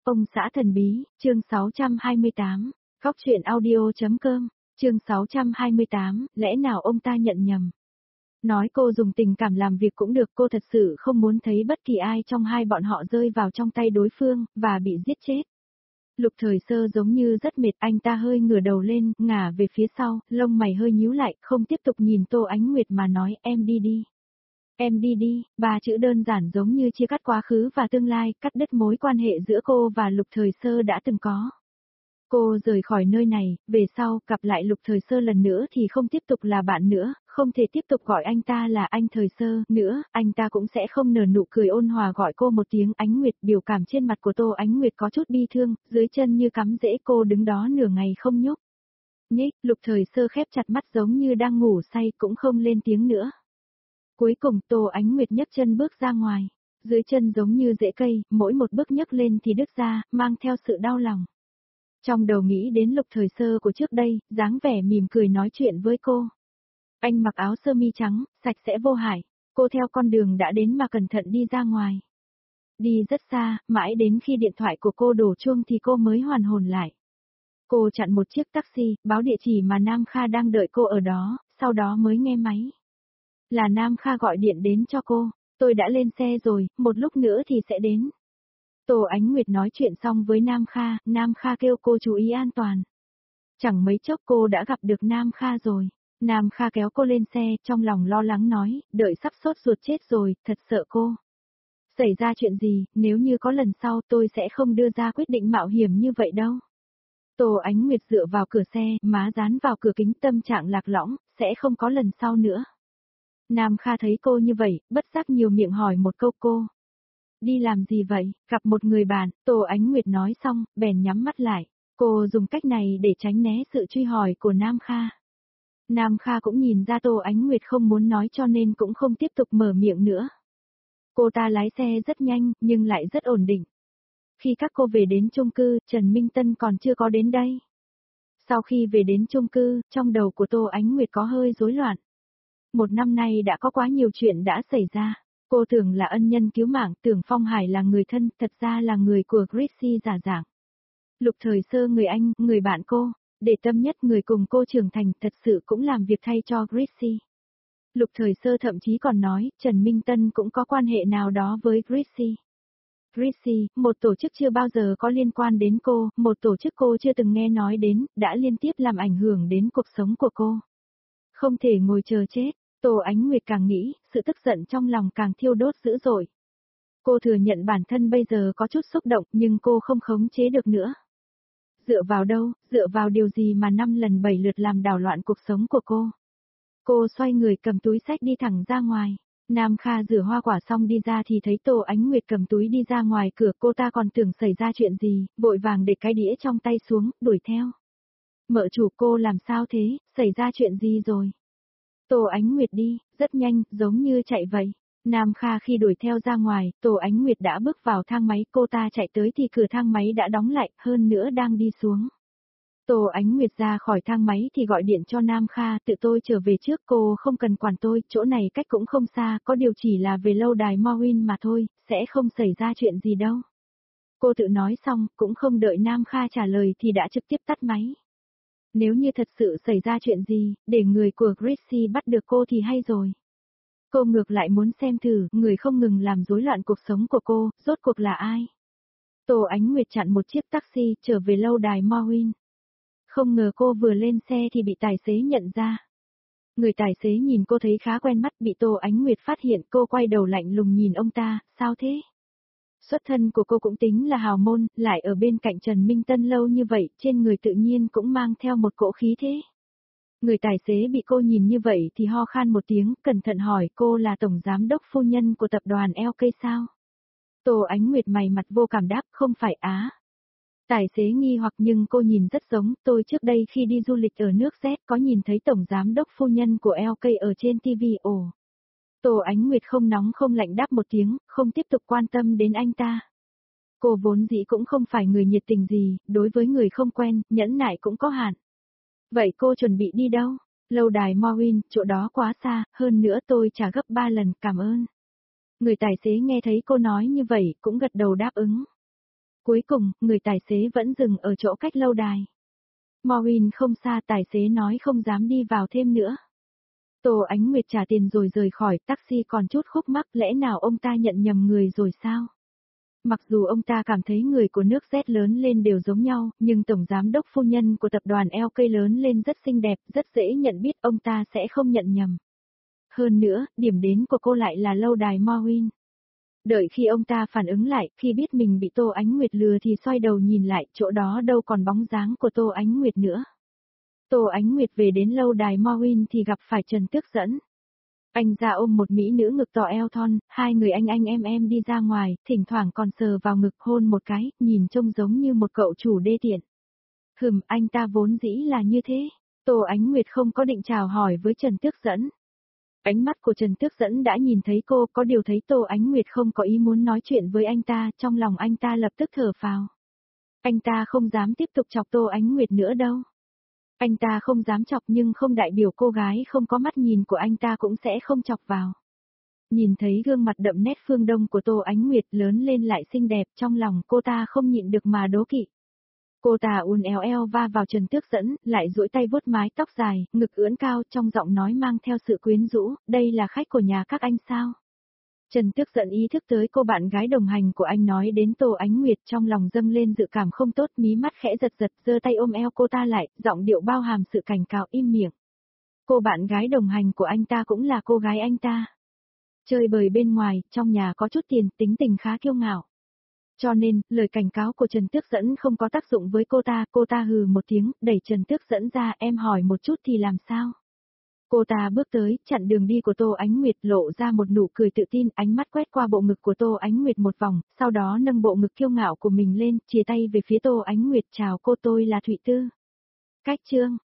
Ông xã thần bí, chương 628, Góc truyện audio.com, chương 628, lẽ nào ông ta nhận nhầm. Nói cô dùng tình cảm làm việc cũng được, cô thật sự không muốn thấy bất kỳ ai trong hai bọn họ rơi vào trong tay đối phương, và bị giết chết. Lục Thời Sơ giống như rất mệt, anh ta hơi ngửa đầu lên, ngả về phía sau, lông mày hơi nhíu lại, không tiếp tục nhìn Tô Ánh Nguyệt mà nói, em đi đi. Em đi đi, ba chữ đơn giản giống như chia cắt quá khứ và tương lai, cắt đứt mối quan hệ giữa cô và Lục Thời Sơ đã từng có. Cô rời khỏi nơi này, về sau, gặp lại Lục Thời Sơ lần nữa thì không tiếp tục là bạn nữa, không thể tiếp tục gọi anh ta là anh Thời Sơ nữa, anh ta cũng sẽ không nở nụ cười ôn hòa gọi cô một tiếng Ánh Nguyệt. Biểu cảm trên mặt của Tô Ánh Nguyệt có chút bi thương, dưới chân như cắm rễ, cô đứng đó nửa ngày không nhúc nhích. Lục Thời Sơ khép chặt mắt giống như đang ngủ say, cũng không lên tiếng nữa. Cuối cùng Tô Ánh Nguyệt nhấc chân bước ra ngoài, dưới chân giống như rễ cây, mỗi một bước nhấc lên thì đứt ra, mang theo sự đau lòng. Trong đầu nghĩ đến Lục Thời Sơ của trước đây, dáng vẻ mỉm cười nói chuyện với cô. Anh mặc áo sơ mi trắng, sạch sẽ vô hại, cô theo con đường đã đến mà cẩn thận đi ra ngoài. Đi rất xa, mãi đến khi điện thoại của cô đổ chuông thì cô mới hoàn hồn lại. Cô chặn một chiếc taxi, báo địa chỉ mà Nam Kha đang đợi cô ở đó, sau đó mới nghe máy. Là Nam Kha gọi điện đến cho cô, tôi đã lên xe rồi, một lúc nữa thì sẽ đến. Tô Ánh Nguyệt nói chuyện xong với Nam Kha kêu cô chú ý an toàn. Chẳng mấy chốc cô đã gặp được Nam Kha rồi. Nam Kha kéo cô lên xe, trong lòng lo lắng nói, đợi sắp sốt ruột chết rồi, thật sợ cô. Xảy ra chuyện gì, nếu như có lần sau tôi sẽ không đưa ra quyết định mạo hiểm như vậy đâu. Tô Ánh Nguyệt dựa vào cửa xe, má dán vào cửa kính, tâm trạng lạc lõng, sẽ không có lần sau nữa. Nam Kha thấy cô như vậy, bất giác nhiều miệng hỏi một câu cô. Đi làm gì vậy, gặp một người bạn, Tô Ánh Nguyệt nói xong, bèn nhắm mắt lại. Cô dùng cách này để tránh né sự truy hỏi của Nam Kha. Nam Kha cũng nhìn ra Tô Ánh Nguyệt không muốn nói cho nên cũng không tiếp tục mở miệng nữa. Cô ta lái xe rất nhanh, nhưng lại rất ổn định. Khi các cô về đến chung cư, Trần Minh Tân còn chưa có đến đây. Sau khi về đến chung cư, trong đầu của Tô Ánh Nguyệt có hơi rối loạn. Một năm nay đã có quá nhiều chuyện đã xảy ra. Cô tưởng là ân nhân cứu mạng, tưởng Phong Hải là người thân, thật ra là người của Chrissy giả dạng. Lục Thời Sơ người anh, người bạn cô, để tâm nhất người cùng cô trưởng thành, thật sự cũng làm việc thay cho Chrissy. Lục Thời Sơ thậm chí còn nói, Trần Minh Tân cũng có quan hệ nào đó với Chrissy. Chrissy, một tổ chức chưa bao giờ có liên quan đến cô, một tổ chức cô chưa từng nghe nói đến, đã liên tiếp làm ảnh hưởng đến cuộc sống của cô. Không thể ngồi chờ chết. Tô Ánh Nguyệt càng nghĩ, sự tức giận trong lòng càng thiêu đốt dữ dội. Cô thừa nhận bản thân bây giờ có chút xúc động nhưng cô không khống chế được nữa. Dựa vào đâu, dựa vào điều gì mà 5 lần 7 lượt làm đảo loạn cuộc sống của cô. Cô xoay người cầm túi xách đi thẳng ra ngoài. Nam Kha rửa hoa quả xong đi ra thì thấy Tô Ánh Nguyệt cầm túi đi ra ngoài cửa, cô ta còn tưởng xảy ra chuyện gì, vội vàng để cái đĩa trong tay xuống, đuổi theo. Mợ chủ, cô làm sao thế, xảy ra chuyện gì rồi? Tô Ánh Nguyệt đi, rất nhanh, giống như chạy vậy. Nam Kha khi đuổi theo ra ngoài, Tô Ánh Nguyệt đã bước vào thang máy, cô ta chạy tới thì cửa thang máy đã đóng lại, hơn nữa đang đi xuống. Tô Ánh Nguyệt ra khỏi thang máy thì gọi điện cho Nam Kha, tự tôi trở về trước, cô không cần quản tôi, chỗ này cách cũng không xa, có điều chỉ là về lâu đài Mawin mà thôi, sẽ không xảy ra chuyện gì đâu. Cô tự nói xong, cũng không đợi Nam Kha trả lời thì đã trực tiếp tắt máy. Nếu như thật sự xảy ra chuyện gì, để người của Chrissy bắt được cô thì hay rồi. Cô ngược lại muốn xem thử, người không ngừng làm rối loạn cuộc sống của cô, rốt cuộc là ai? Tô Ánh Nguyệt chặn một chiếc taxi, trở về lâu đài Mawin. Không ngờ cô vừa lên xe thì bị tài xế nhận ra. Người tài xế nhìn cô thấy khá quen mắt, bị Tô Ánh Nguyệt phát hiện, cô quay đầu lạnh lùng nhìn ông ta, sao thế? Xuất thân của cô cũng tính là hào môn, lại ở bên cạnh Trần Minh Tân lâu như vậy, trên người tự nhiên cũng mang theo một cỗ khí thế. Người tài xế bị cô nhìn như vậy thì ho khan một tiếng, cẩn thận hỏi, cô là tổng giám đốc phu nhân của tập đoàn LK sao? Tô Ánh Nguyệt mày mặt vô cảm đáp, không phải á. Tài xế nghi hoặc nhưng cô nhìn rất giống, tôi trước đây khi đi du lịch ở nước Z có nhìn thấy tổng giám đốc phu nhân của LK ở trên TV. Ồ. Tô Ánh Nguyệt không nóng không lạnh đáp một tiếng, không tiếp tục quan tâm đến anh ta. Cô vốn dĩ cũng không phải người nhiệt tình gì, đối với người không quen, nhẫn nại cũng có hạn. Vậy cô chuẩn bị đi đâu? Lâu đài Mawin, chỗ đó quá xa, hơn nữa tôi trả gấp 3 lần, cảm ơn. Người tài xế nghe thấy cô nói như vậy, cũng gật đầu đáp ứng. Cuối cùng, người tài xế vẫn dừng ở chỗ cách lâu đài. Maureen không xa, tài xế nói không dám đi vào thêm nữa. Tô Ánh Nguyệt trả tiền rồi rời khỏi, taxi còn chút khúc mắc, lẽ nào ông ta nhận nhầm người rồi sao? Mặc dù ông ta cảm thấy người của nước Z lớn lên đều giống nhau, nhưng tổng giám đốc phu nhân của tập đoàn LK lớn lên rất xinh đẹp, rất dễ nhận biết, ông ta sẽ không nhận nhầm. Hơn nữa, điểm đến của cô lại là lâu đài Maureen. Đợi khi ông ta phản ứng lại, khi biết mình bị Tô Ánh Nguyệt lừa thì xoay đầu nhìn lại, chỗ đó đâu còn bóng dáng của Tô Ánh Nguyệt nữa. Tô Ánh Nguyệt về đến lâu đài Maureen thì gặp phải Trần Tước Dẫn. Anh ra ôm một mỹ nữ ngực to eo thon, hai người anh em đi ra ngoài, thỉnh thoảng còn sờ vào ngực hôn một cái, nhìn trông giống như một cậu chủ đê tiện. Anh ta vốn dĩ là như thế. Tô Ánh Nguyệt không có định chào hỏi với Trần Tước Dẫn. Ánh mắt của Trần Tước Dẫn đã nhìn thấy cô, có điều thấy Tô Ánh Nguyệt không có ý muốn nói chuyện với anh ta, trong lòng anh ta lập tức thở phào. Anh ta không dám tiếp tục chọc Tô Ánh Nguyệt nữa đâu. Anh ta không dám chọc nhưng không đại biểu cô gái không có mắt nhìn của anh ta cũng sẽ không chọc vào. Nhìn thấy gương mặt đậm nét phương Đông của Tô Ánh Nguyệt lớn lên lại xinh đẹp, trong lòng cô ta không nhịn được mà đố kỵ. Cô ta uốn éo eo va vào Trần Tước Dẫn, lại duỗi tay vuốt mái tóc dài, ngực ưỡn cao, trong giọng nói mang theo sự quyến rũ, đây là khách của nhà các anh sao? Trần Tước Dẫn ý thức tới cô bạn gái đồng hành của anh nói đến Tô Ánh Nguyệt, trong lòng dâng lên dự cảm không tốt, mí mắt khẽ giật giật, giơ tay ôm eo cô ta lại, giọng điệu bao hàm sự cảnh cáo, im miệng. Cô bạn gái đồng hành của anh ta cũng là cô gái anh ta. Chơi bời bên ngoài, trong nhà có chút tiền, tính tình khá kiêu ngạo. Cho nên, lời cảnh cáo của Trần Tước Dẫn không có tác dụng với cô ta hừ một tiếng, đẩy Trần Tước Dẫn ra, em hỏi một chút thì làm sao? Cô ta bước tới, chặn đường đi của Tô Ánh Nguyệt, lộ ra một nụ cười tự tin, ánh mắt quét qua bộ ngực của Tô Ánh Nguyệt một vòng, sau đó nâng bộ ngực kiêu ngạo của mình lên, chìa tay về phía Tô Ánh Nguyệt, chào cô, tôi là Thụy Tư. Cách chương